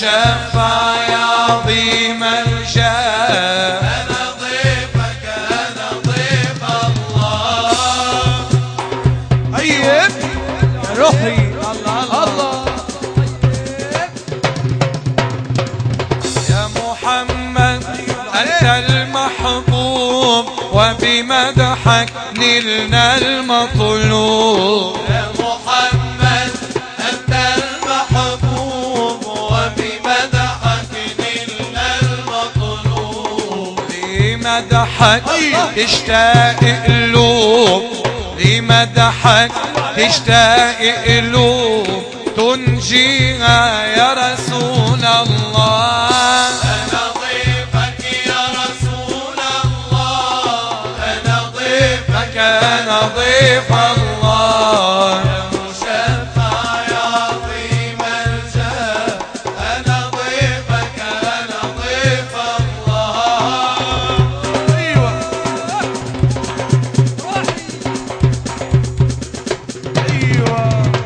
مشفع يا عظيم الجاه. أنا ضيفك أنا ضيف الله. طيب يا روحي الله الله. يا محمد أنت المحبوب وبمدحك نلنا المطلوب. يا محمد أنت المحبوب وبمدحك نلنا المطلوب. لمدحك تشتاق قلوب، لمدحك تشتاق قلوب تنجيها يا رسول الله. أنا ضيفك يا رسول الله. أنا ضيفك أنا ضيف الله. يا مشفع يا عظيم الجاه. أنا ضيفك أنا ضيف الله. أيوة أيوة.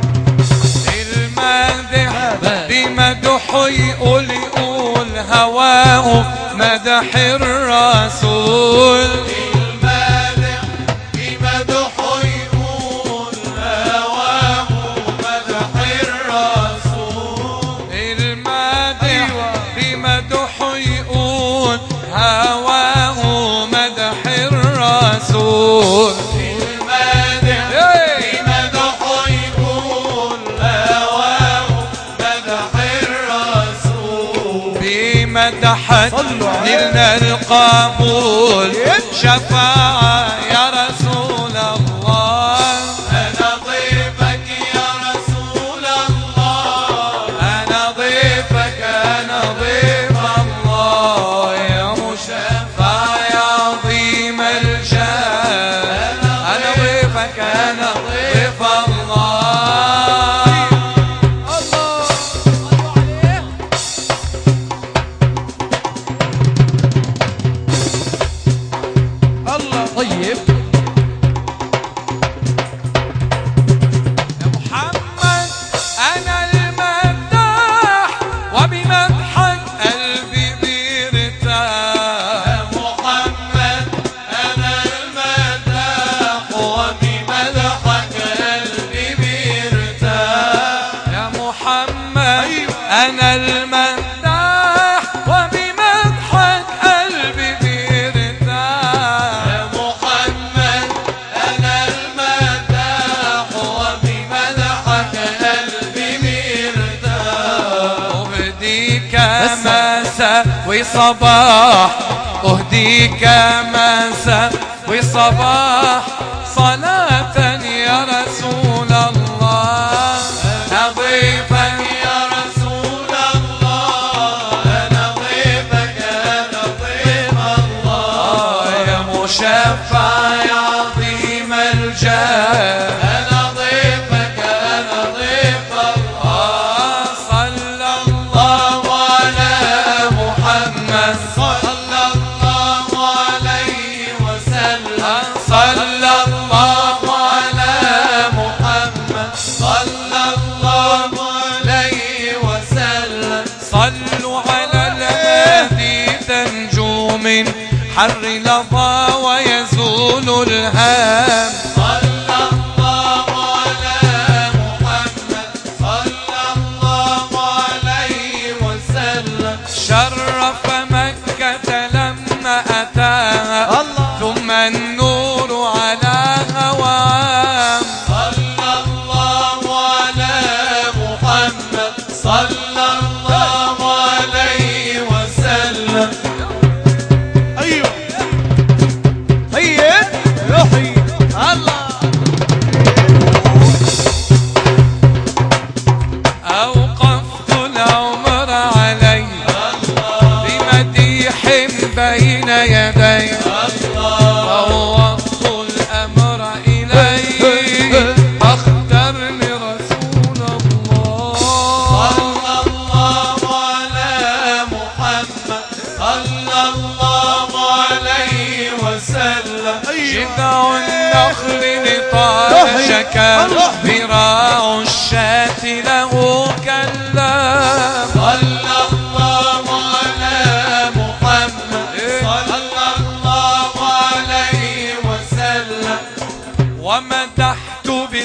المادح بمدحه يقول هواه مدح الرسول. المادح بمدحه يقول هواه مدح الرسول. المادح بمدحه يقول هواه مدح الرسول. المادح بمدحه يقول هواه مدح الرسول. بمدحك نلنا القبول شفاعة يا رسول الله. أنا ضيفك يا رسول الله. أنا ضيفك أنا ضيف الله. يا مشفع يا عظيم الجاه. أنا ضيفك أنا ضيف الله. الله طيب يا محمد أنا المداح وبمدحك قلبي بيرتاح. يا محمد أنا المداح وبمدحك قلبي بيرتاح. يا محمد أنا المداح وبمدحك قلبي بيرتاح. يا محمد أنا المداح وبمدحك قلبي بيرتاح. أهديك مساء وصباح، أهديك مساء وصباح صلاة يا رسول الله. نضيفك يا رسول الله. أنا ضيفك أنا ضيف الله. يا مشفع يا عظيم الجاه. أنا ضيفك أنا ضيف الله. صلى الله على محمد. صلى الله عليه وسلم. صلى الله على محمد. صلى الله عليه وسلم. صلوا على الهادي تنجو من حر لظى ويزول الهام. صلى الله على محمد. صلى الله عليه وسلم. شرف مكة لما أتاها ثم النور على هوام. صلى الله على محمد. صلى الله عليه وسلم. أيوة طيب روحي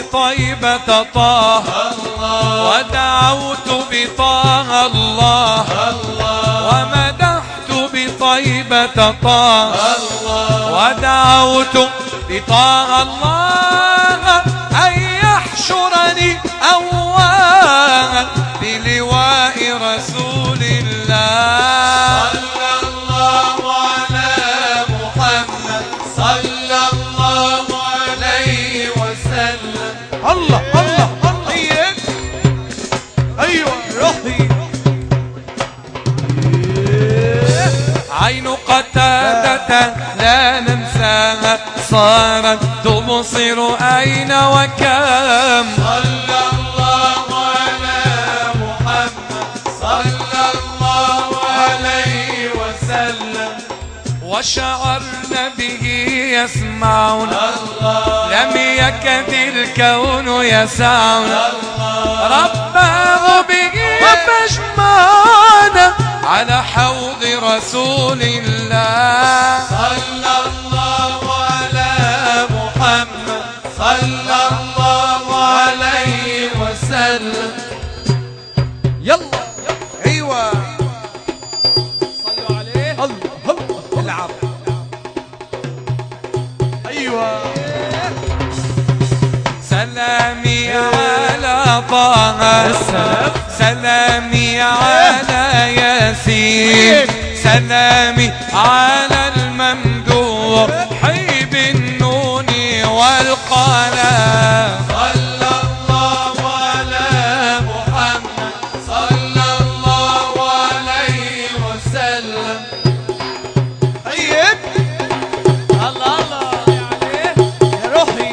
بطيبة طه ودعوت بطه الله ومدحت بطيبة طه ودعوت بطه الله أن يحشرني أواه بلواء رسول الله. صلى الله على محمد صلى الله عليه وسلم. الله الله الله. ايوه روحي. عين قتادة لا ننساها صارت تبصر أين وكم. صلى الله على محمد صلى الله عليه وسلم. وشعرنا به يسمعنا لم يكد الكون يسعنا رباه به فاجمعنا على حوض رسول الله. صلى الله على محمد صلى الله عليه وسلم. يلا ايوه صلوا عليه. الله الله العب. ايوه سلامي على طه سلامي على ياسين سلامي على الممدوح بالنون والقلم. صلى الله على محمد صلى الله عليه وسلم. طيب الله الله عليه يا روحي.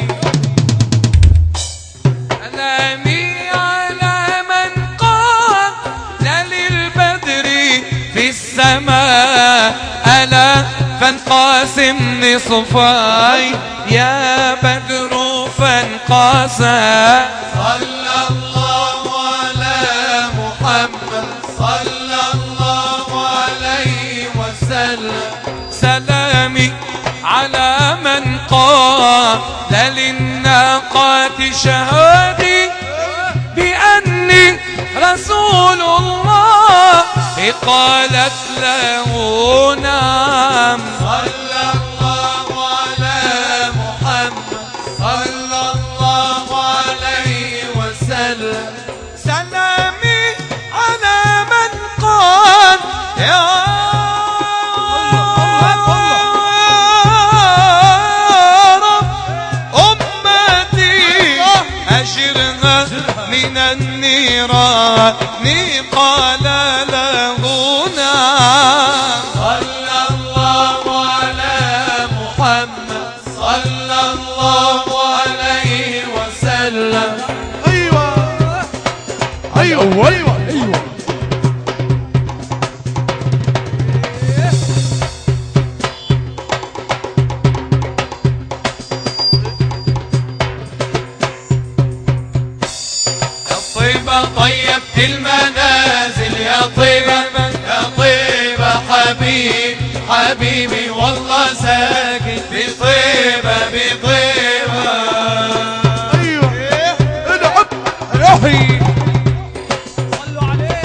سلامي على من قال للبدر في السماء ألا فانقاسم نصفاي يا بدر فانقاسم. صلى الله على محمد صلى الله عليه وسلم. سلامي على من قال للناقات شهادي بأني رسول الله قالت له نعم. صلى الله على محمد صلى الله عليه وسلم. سلامي على من قال يا رب أمتي أجرها من النيران قال له نعم. صلى الله على محمد صلى الله عليه وسلم. ايوه ايوه ايوه ايوه. طيبة طيبت المنازل يا طيبة يا طيبة حبيبي والله ساكن بطيبة بطيبة. ايوه العب روحي. صلوا عليه.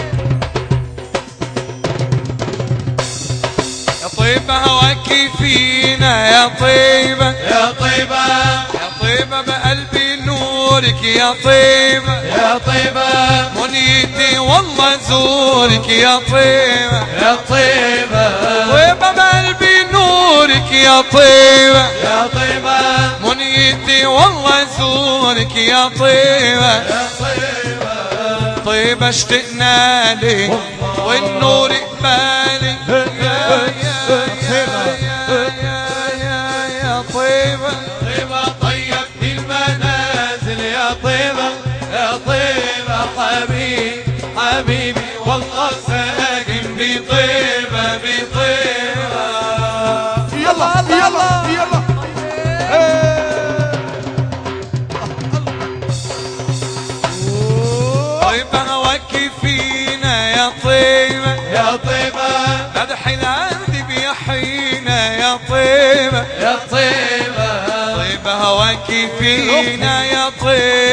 يا طيبة هواك فينا يا طيبة يا طيبة يا طيبة بقلبي نورك يا طيبة يا طيبة منيتي والله زورك يا طيبة يا طيبة طيبة بقلبي نورك يا طيبة يا طيبة منيتي والله زورك يا طيبة يا طيبة. طيبة اشتقنا لك والنور قبالي يا طيبة طيبة طيبت المنازل يا طيبة يا طيبة حبيبي والله ساكن بطيبة بطيبة. يلا يلا يلا. طيبة هواك فينا يا طيبة يا طيبة مدح العهد بيحيينا يا طيبة يا طيبة طيبة هواك فينا يا طيبة